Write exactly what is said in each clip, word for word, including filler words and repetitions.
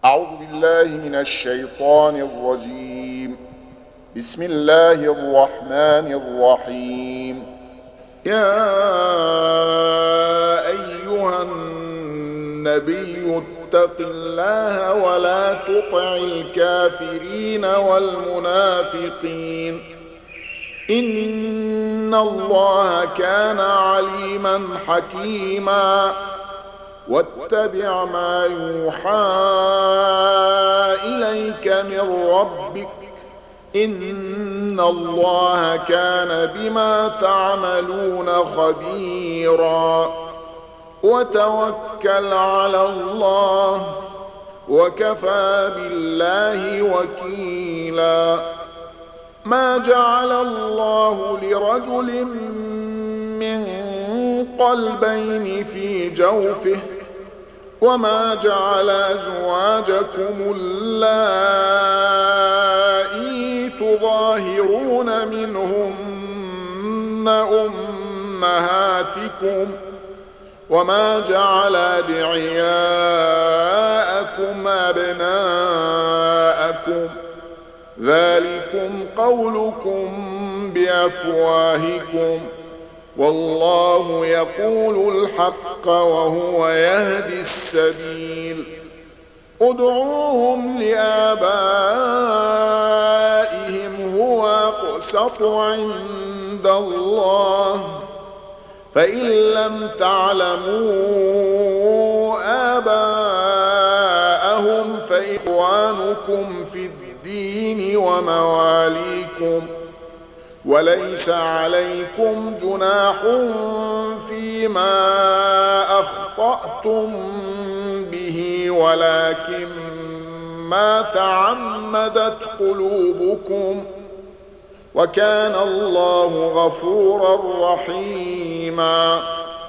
أعوذ بالله من الشيطان الرجيم. بسم الله الرحمن الرحيم. يا أيها النبي اتق الله ولا تطع الكافرين والمنافقين إن الله كان عليما حكيما. واتبع ما يوحى إليك من ربك إن الله كان بما تعملون خبيرا. وتوكل على الله وكفى بالله وكيلا. ما جعل الله لرجل من قلبين في جوفه وما جعل أزواجكم اللائي تظاهرون منهن أمهاتكم وما جعل أدعياءكم أبناءكم ذلكم قولكم بأفواهكم والله يقول الحق وهو يهدي السبيل. ادعوهم لآبائهم هو أقسط عند الله فإن لم تعلموا آباءهم فإخوانكم في الدين ومواليكم وليس عليكم جناح فيما أخطأتم به ولكن ما تعمدت قلوبكم وكان الله غفورا رحيما.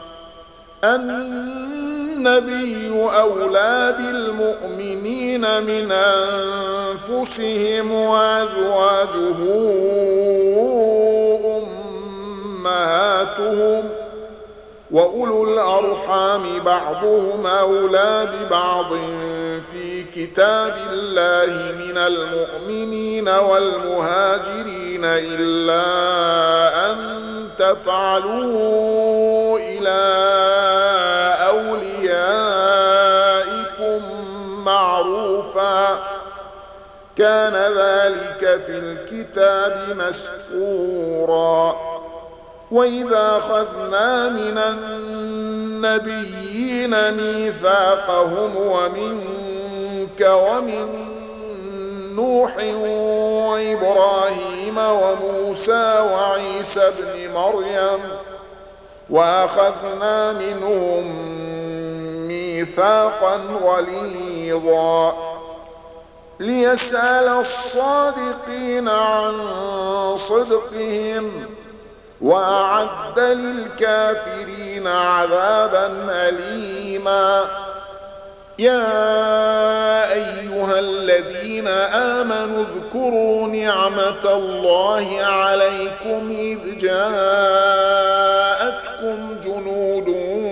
النبي أولى بالمؤمنين من أنفسهم وأزواجه أمهاتهم وأولو الأرحام بعضهم أولى ببعض في كتاب الله من المؤمنين والمهاجرين إلا أن تفعلوا إلى أوليائكم معروفا كان ذلك في الكتاب مسطورا. وإذا أخذنا من النبيين ميثاقهم ومنك ومن نوح وإبراهيم وموسى وعيسى ابن مريم وأخذنا منهم ميثاقا غليظا ليسأل الصادقين عن صدقهم وأعد للكافرين عذابا أليما. يا أيها الذين آمنوا اذكروا نعمة الله عليكم إذ جاءتكم جنود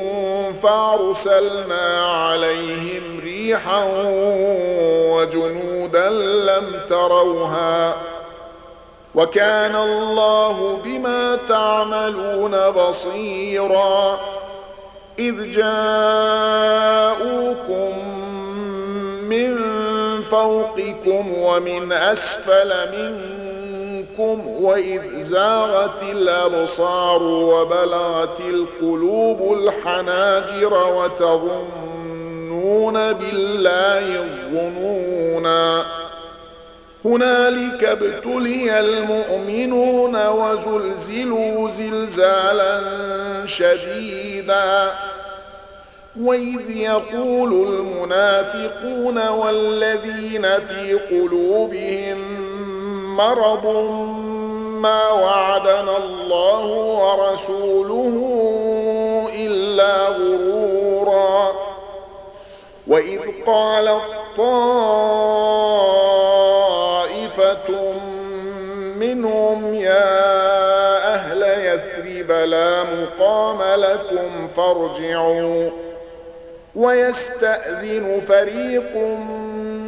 فأرسلنا عليهم ريحا وجنودا لم تروها وكان الله بما تعملون بصيرا. إذ جاءوكم من فوقكم ومن أسفل منكم وإذ زاغت الأبصار وبلغت القلوب الحناجر وتظنون بالله الظنونا. هنالك ابتلي المؤمنون وزلزلوا زلزالا شديدا. وإذ يقول المنافقون والذين في قلوبهم مرض ما وعدنا الله ورسوله إلا غرورا. وإذ قال طائفة منهم يا أهل يثرب لا مقام لكم فارجعوا ويستأذن فريق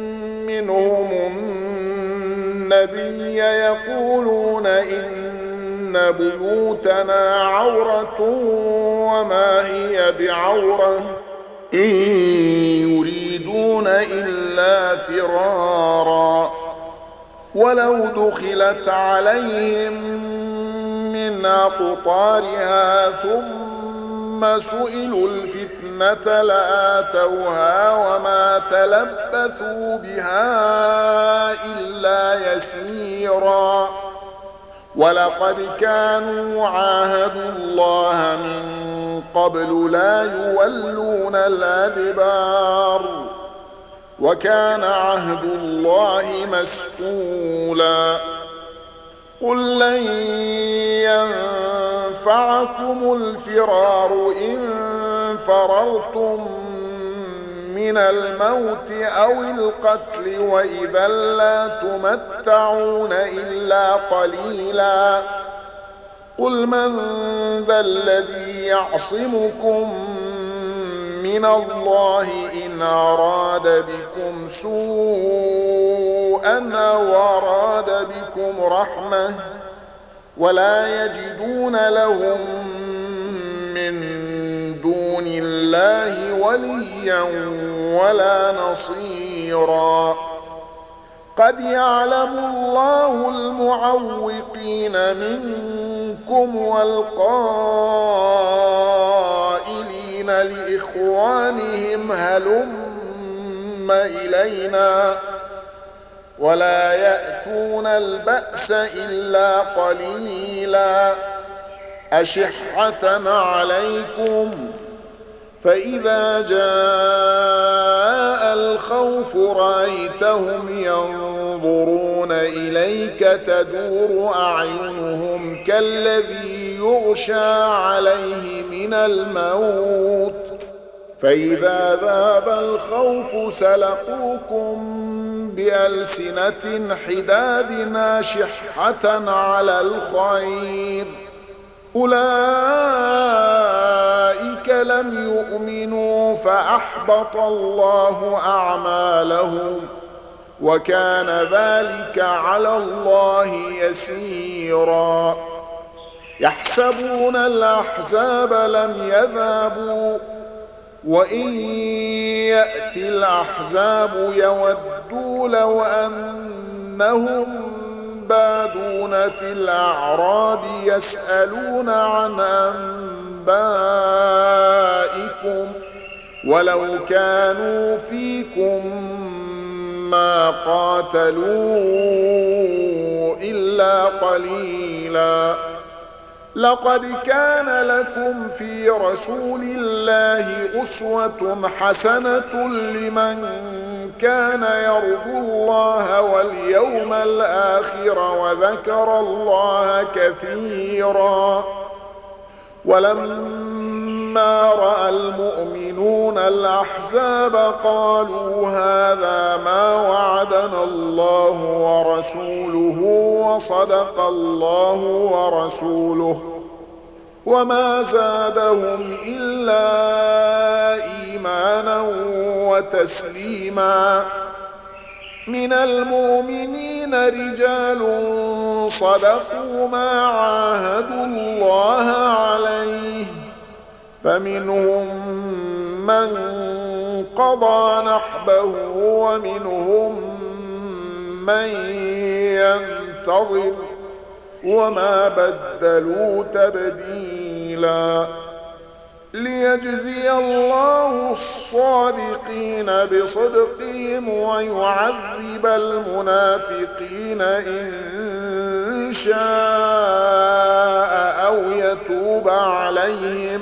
منهم النبي يقولون إن بيوتنا عورة وما هي بعورة إن يريدون إلا فرارا ولو دخلت عليهم من أقطارها ثم سئلوا الفتنة لآتوها وما تلبثوا بها إلا يسيرا ولقد كانوا عاهدوا الله من قبل لا يولون الأدبار وكان عهد الله مسئولا قل لن ينفعكم الفرار إن فررتم من الموت أو القتل وإذا لا تمتعون إلا قليلا قل من ذا الذي يعصمكم من الله إن أراد بكم سوءا أو أراد بكم رحمة ولا يجدون لهم من دون الله وليا ولا نصيرا قد يعلم الله المعوقين منكم والقائلين لإخوانهم هلم إلينا ولا يأتون البأس إلا قليلا أشحة عليكم فإذا جاء الخوف رأيتهم ينظرون إليك تدور أعينهم كالذي يغشى عليه من الموت فإذا ذاب الخوف سلقوكم بألسنة حداد أشحة على الخير أولئك لم يؤمنوا فأحبط الله أعمالهم وكان ذلك على الله يسيرا يحسبون الأحزاب لم يذهبوا وإن يأتي الأحزاب يودوا لو أنهم بادون في الأعراب يسألون عن أنبائكم ولو كانوا فيكم ما قاتلوا إلا قليلا لقد كان لكم في رسول الله أسوة حسنة لمن كان يرجو الله واليوم الآخر وذكر الله كثيرا ولما رأى المؤمنون الأحزاب قالوا هذا ما وعدنا الله ورسوله وصدق الله ورسوله وما زادهم إلا إيمانا وتسليما من المؤمنين رجال صدقوا ما عاهدوا الله عليه فمنهم من قضى نحبه ومنهم من ينتظر وما بدلوا تبديلا ليجزي الله الصادقين بصدقهم ويعذب المنافقين إن شاء أو يتوب عليهم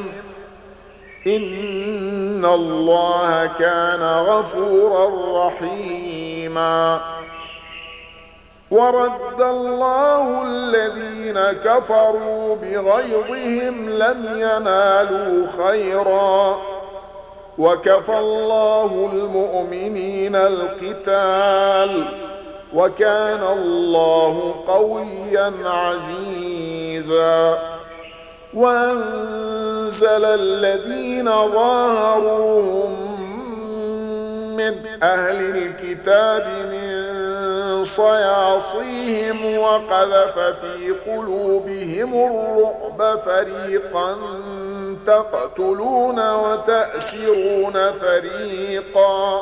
إن الله كان غفورا رحيما ورد الله الذين كفروا بغيظهم لم ينالوا خيرا وكفى الله المؤمنين القتال وكان الله قويا عزيزا وأنزل الذين ظاهروهم من أهل الكتاب من صياصيهم وقذف في قلوبهم الرعب فريقا تقتلون وتأسرون فريقا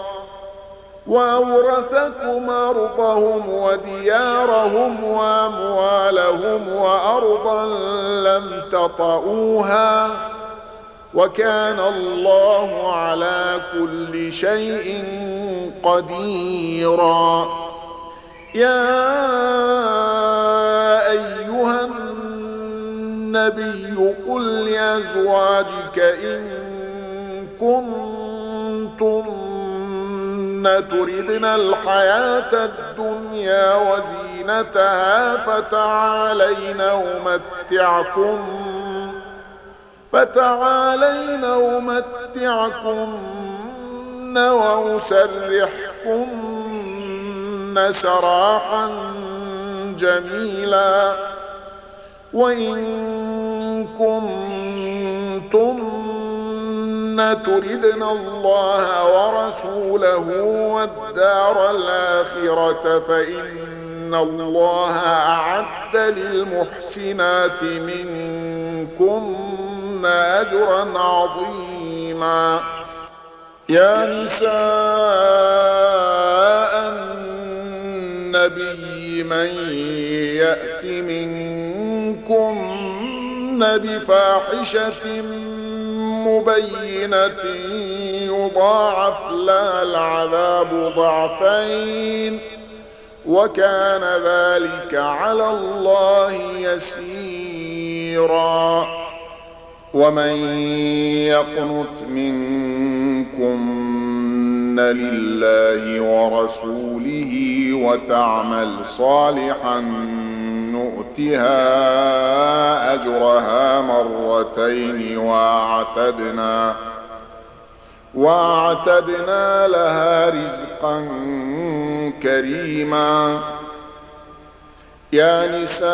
وأورثكم أرضهم وديارهم وأموالهم وأرضا لم تطئوها وكان الله على كل شيء قديرا. يا أيها النبي قل لأزواجك إن كنتن تردن الحياة الدنيا وزينتها فتعالين أمتعكن فتعالين أمتعكن وأسرحكن سراحا جميلا. وإن كنتن تردن الله ورسوله والدار الآخرة فإن الله أعد للمحسنات منكن أجرا عظيما. يا نساء النبي من يأت منكن بفاحشة مبينة يضاعف لها العذاب ضعفين وكان ذلك على الله يسيرا. ومن يقنت منكن لله ورسوله وتعمل صالحا نؤتها أجرها مرتين وأعتدنا وأعتدنا لها رزقا كريما. يا نساء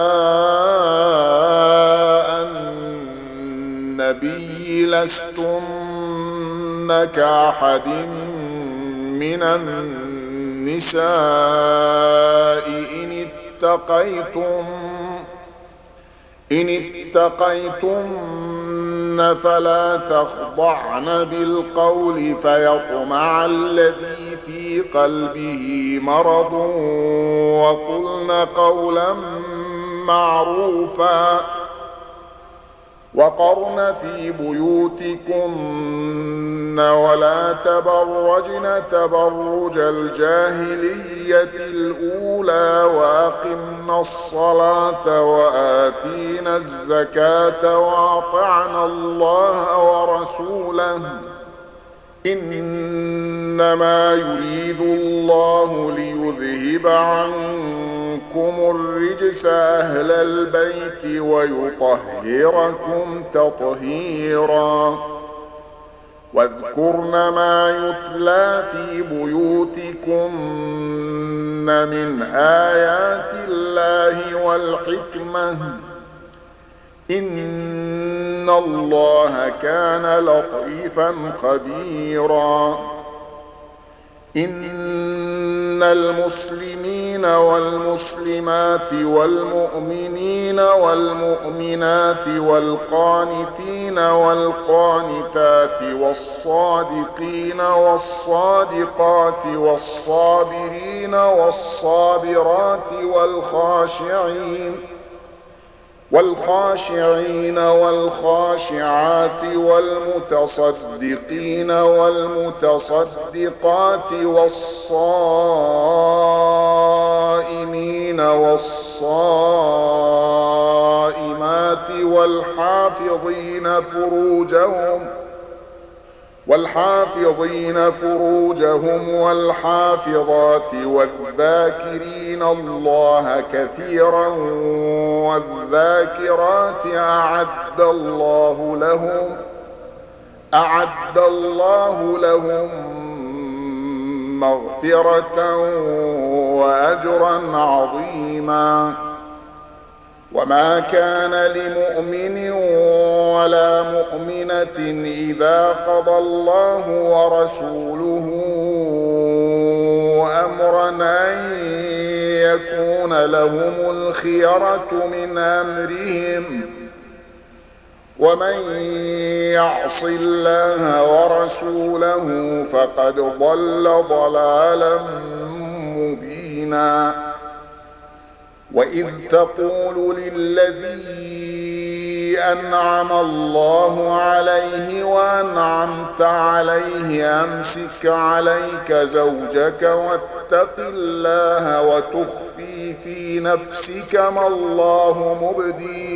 النبي لستن كأحد من النساء إن اتقيتم إن اتقيتن فلا تخضعن بالقول فيطمع الذي في قلبه مرض وقلن قولا معروفا وقرن في بيوتكن ولا تبرجن تبرج الجاهلية الأولى وأقمن الصلاة وآتينا الزكاة وأطعنا الله ورسوله إنما يريد الله ليذهب عنكم الرجس أهل البيت ويطهركم تطهيرا. واذكرن ما يتلى في بيوتكن من آيات الله والحكمة إن الله كان لطيفا خبيرا. إن المسلمين والمسلمات والمؤمنين والمؤمنات والقانتين والقانتات والصادقين والصادقات والصابرين والصابرات والخاشعين والخاشعين والخاشعات والمتصدقين والمتصدقات والصائمين والصائمات والحافظين فروجهم والحافظين فروجهم والحافظات والذاكرين الله كثيرا والذاكرات أعد الله لهم أعد الله لهم مغفرة وأجرا عظيما. وما كان لمؤمن ولا مؤمنة إذا قضى الله ورسوله أن يكون لهم الخيرة من أمرهم ومن يعص الله ورسوله فقد ضل ضلالا مبينا. وإذ تقول للذي أنعم الله عليه وأنعمت عليه أمسك عليك زوجك واتق الله وتخفي في نفسك ما الله مبديه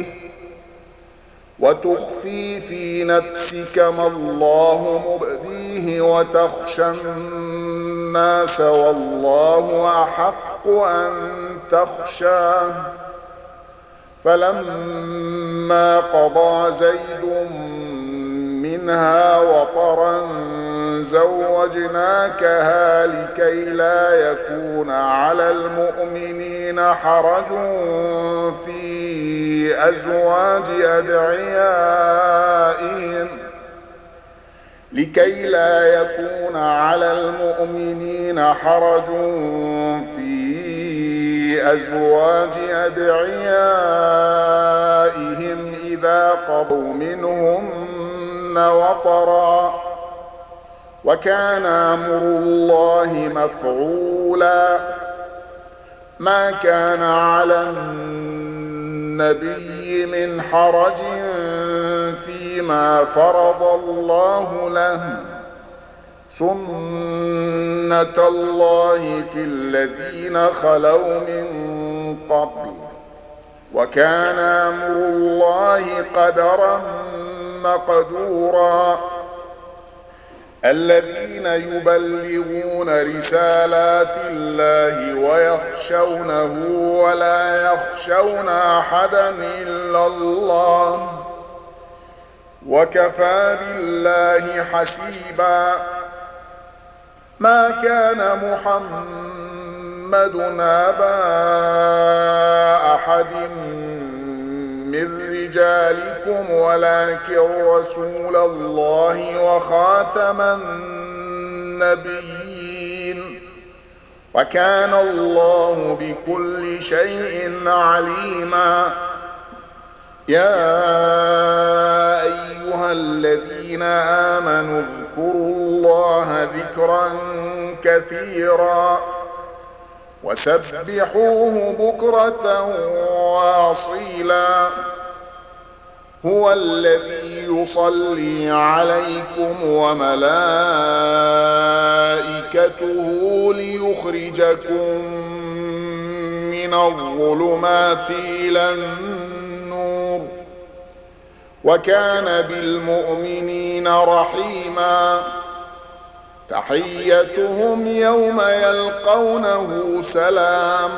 وتخفي في نفسك ما الله مبديه وتخشى الناس والله أحق أن تخشاه. فلما قضى زيد منها وطرا زوجناكها لكي لا يكون على المؤمنين حرج في أزواج أدعيائهم لكي لا يكون على المؤمنين حرج في أزواج أدعيائهم إذا قضوا منهن وطرا وكان أمر الله مفعولا. ما كان على النبي من حرج فيما فرض الله له سنة الله في الذين خلوا من قبل وكان أمر الله قدرا مقدورا. الذين يبلغون رسالات الله ويخشونه ولا يخشون أحدا إلا الله وكفى بالله حسيبا. ما كان محمد أبا أحد من رجالكم ولكن رسول الله وخاتم النبيين وكان الله بكل شيء عليما. يا أيها الذين آمنوا اذكروا الله ذكرا كثيرا وسبحوه بكرة وأصيلا. هو الذي يصلي عليكم وملائكته ليخرجكم من الظلمات إلى النور وكان بالمؤمنين رحيما. تحيتهم يوم يلقونه سلام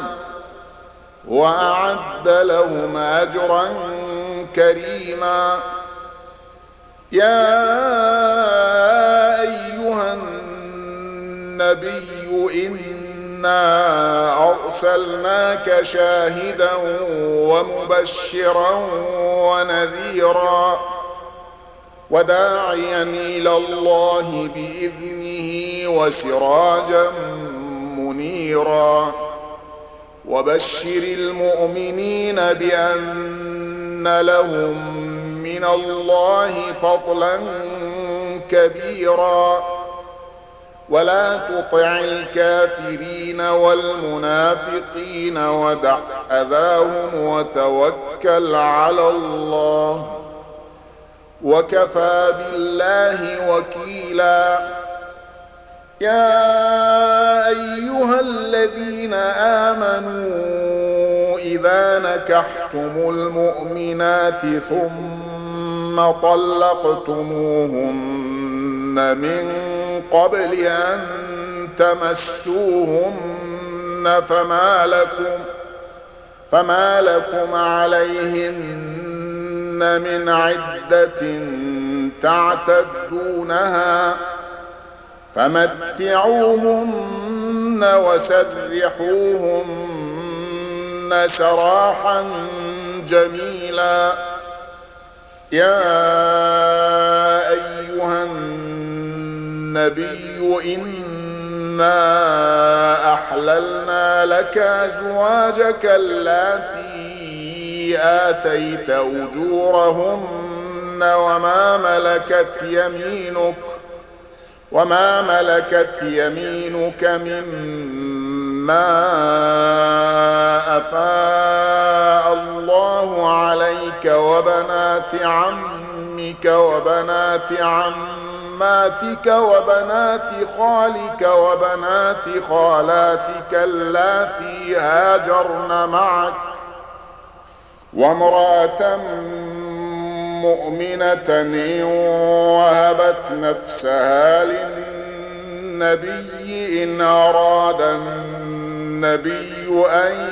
وأعد لهم أجرا كريما. يا أيها النبي إنا أرسلناك شاهدا ومبشرا ونذيرا وداعيا إلى الله بإذنه وسراجا منيرا. وبشر المؤمنين بأن لهم من الله فضلا كبيرا ولا تطع الكافرين والمنافقين ودع أذاهم وتوكل على الله وكفى بالله وكيلا. يا أيها الذين آمنوا إذا نكحتم المؤمنات ثم طلقتموهن من قبل أن تمسوهن فما لكم فما لكم عليهن من عدة تعتدونها فمتعوهن وسرحوهن سراحا جميلا. يا أيها النبي إنا أحللنا لك أزواجك اللاتي آتيت أجورهن وما ملكت يمينك وما ملكت يمينك مما أفاء الله عليك وبنات عمك وبنات عماتك وبنات خالك وبنات خالاتك اللاتي هاجرن معك وامرأة مؤمنة إن وهبت نفسها للنبي إن أراد النبي أن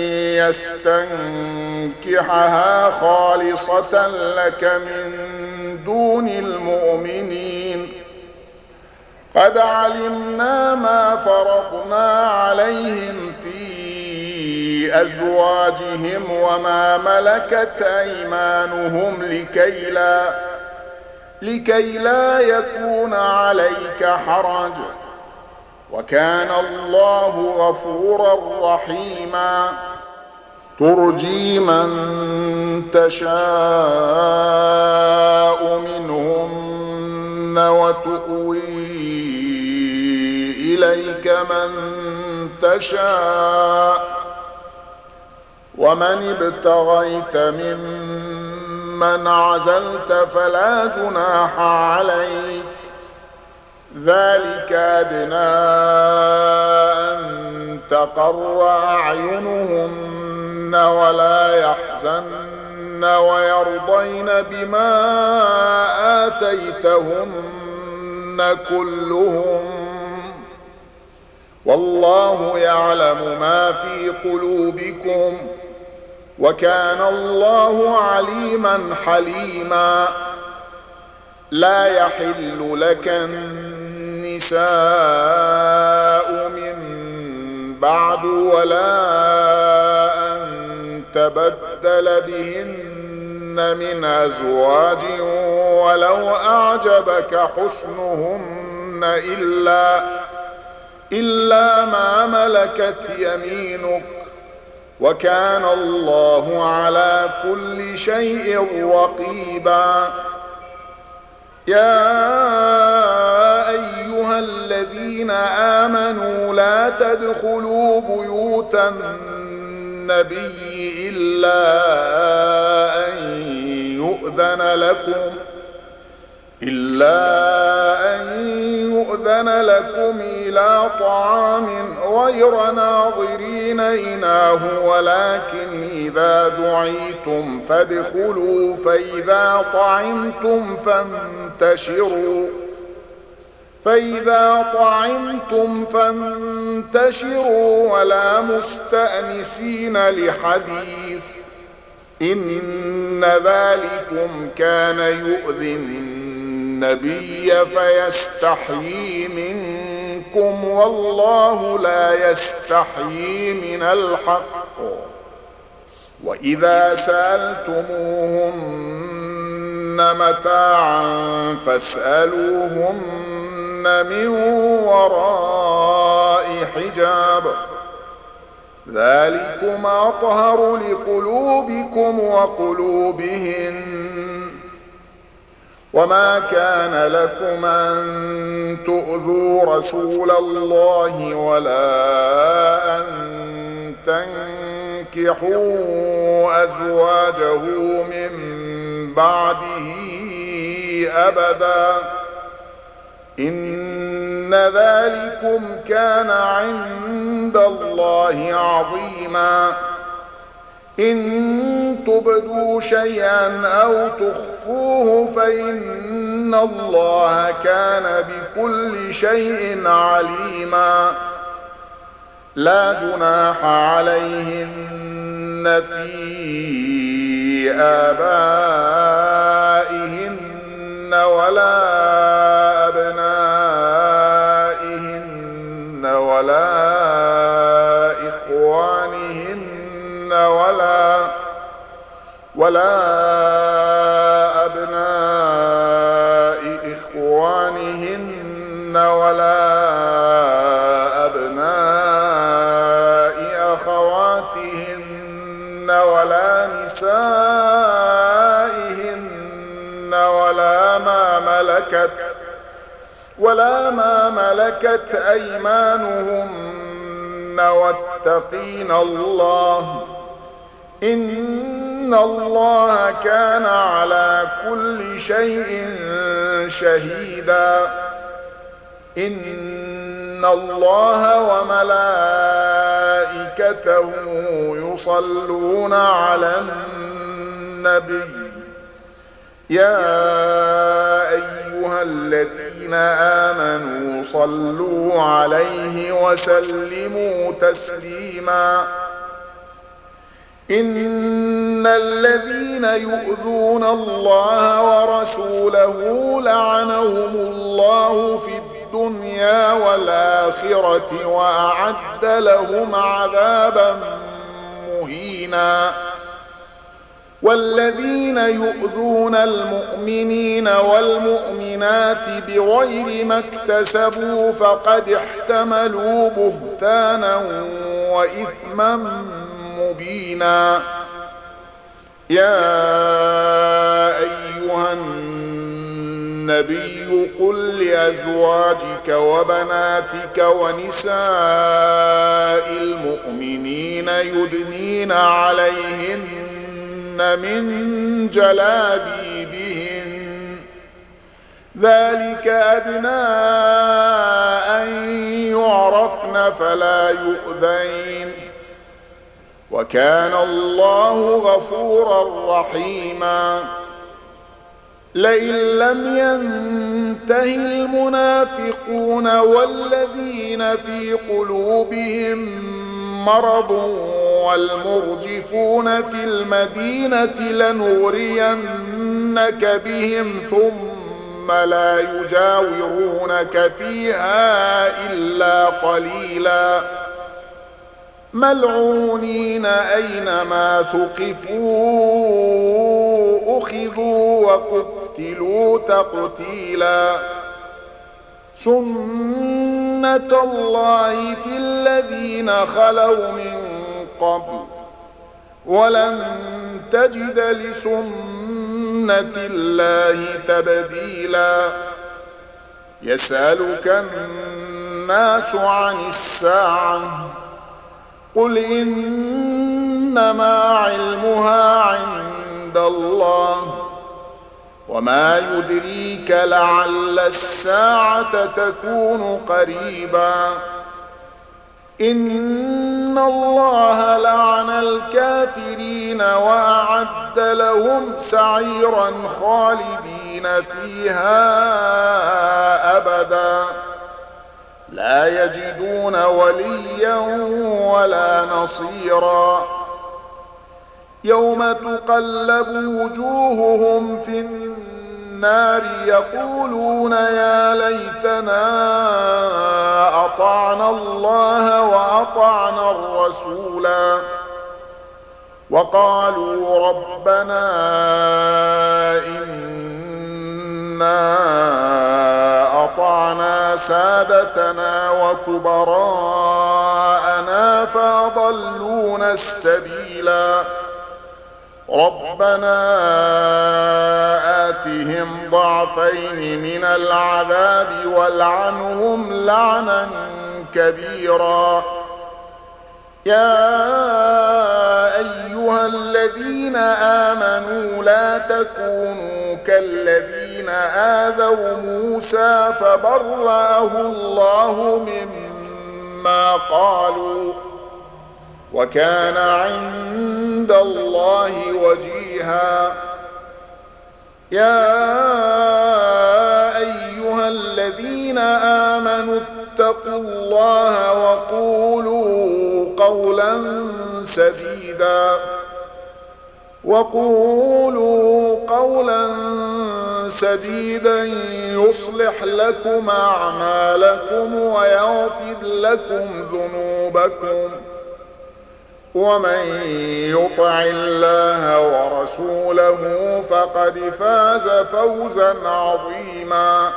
يستنكحها خالصة لك من دون المؤمنين قد علمنا ما فرضنا عليهم في أزواجهم وما ملكت أيمانهم لكي لا, لكي لا يكون عليك حرج وكان الله غفورا رحيما ترجي من تشاء منهن وتؤوي إليك من تشاء ومن ابتغيت ممن عزلت فلا جناح عليك ذلك أدنى أن تقر أعينهن ولا يحزن ويرضين بما آتيتهن كلهم والله يعلم ما في قلوبكم وكان الله عليما حليما لا يحل لك النساء من بعد ولا أن تبدل بهن من أزواج ولو أعجبك حسنهن إلا, إلا ما ملكت يمينك وكان الله على كل شيء رقيبا يا أيها الذين آمنوا لا تدخلوا بيوت النبي إلا أن يؤذن لكم إلا أن يؤذن لكم إلى طعام غير ناظرين إناه ولكن إذا دعيتم فادخلوا فإذا طعمتم فانتشروا فإذا طعمتم فانتشروا ولا مستأنسين لحديث إن ذلكم كان يؤذي النبي فيستحيي منكم والله لا يستحيي من الحق وإذا سألتموهن متاعا فاسألوهن من وراء حجاب ذلكم أطهر لقلوبكم وقلوبهن وما كان لكم أن تؤذوا رسول الله ولا أن تنكحوا أزواجه من بعده أبدا إن ذلكم كان عند الله عظيما إن تبدوا شيئا أو تخفوه فإن الله كان بكل شيء عليما لا جناح عليهن في آبائهن ولا أبنائهن ولا إخوانهن ولا ولا أبناء إخوانهن ولا أبناء ولا ما ملكت أيمانهن واتقين الله إن الله كان على كل شيء شهيدا. إن الله وملائكته يصلون على النبي يا أيها الذين آمنوا صلوا عليه وسلموا تسليما. إن الذين يؤذون الله ورسوله لعنهم الله في الدنيا والآخرة وأعد لهم عذابا مهينا. والذين يؤذون المؤمنين والمؤمنات بغير ما اكتسبوا فقد احتملوا بهتانا وإثما مبينا. يا أيها النبي قل لأزواجك وبناتك ونساء المؤمنين يدنين عليهن من جلابيبهن ذلك أدنى أن يعرفن فلا يؤذين وكان الله غفورا رحيما. لئن لم ينته المنافقون والذين في قلوبهم مرض والمرجفون في المدينة لنغرينك بهم ثم لا يجاورونك فيها إلا قليلا ملعونين أينما ثقفوا أخذوا وقتلوا تقتيلا. سنة الله في الذين خلوا من قبل ولن تجد لسنة الله تبديلا. يسألك الناس عن الساعة قل إنما علمها عند الله وما يدريك لعل الساعة تكون قريبا. إن الله لعن الكافرين وأعد لهم سعيرا خالدين فيها أبدا لا يجدون وليا ولا نصيرا. يوم تقلب وجوههم في النار يقولون يا ليتنا أطعنا الله وأطعنا الرسولا وقالوا ربنا إنا أطعنا سادتنا وكبراءنا فأضلونا السبيلا ربنا آتهم ضعفين من العذاب والعنهم لعنا كبيرا. يا أيها الذين آمنوا لا تكونوا كالذين آذوا موسى فبرأه الله مما قالوا وكان عند الله وجيها. يا أيها الذين آمنوا اتقوا الله وقولوا قولا سديدا وقولوا قولا سديدا يصلح لكم أعمالكم ويغفر لكم ذنوبكم ومن يطع الله ورسوله فقد فاز فوزا عظيما.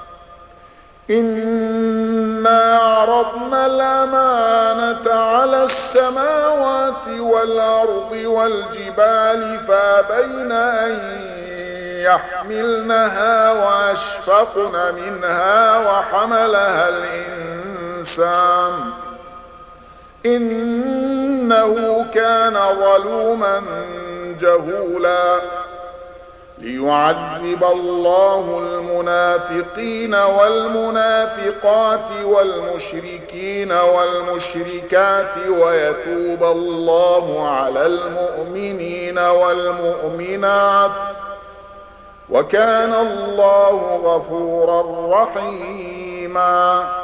إنا عرضنا الأمانة على السماوات والأرض والجبال فأبين أن يحملنها وأشفقن منها وحملها الإنسان إنه كان ظلوما جهولا ليعذب الله المنافقين والمنافقات والمشركين والمشركات ويتوب الله على المؤمنين والمؤمنات وكان الله غفورا رحيما.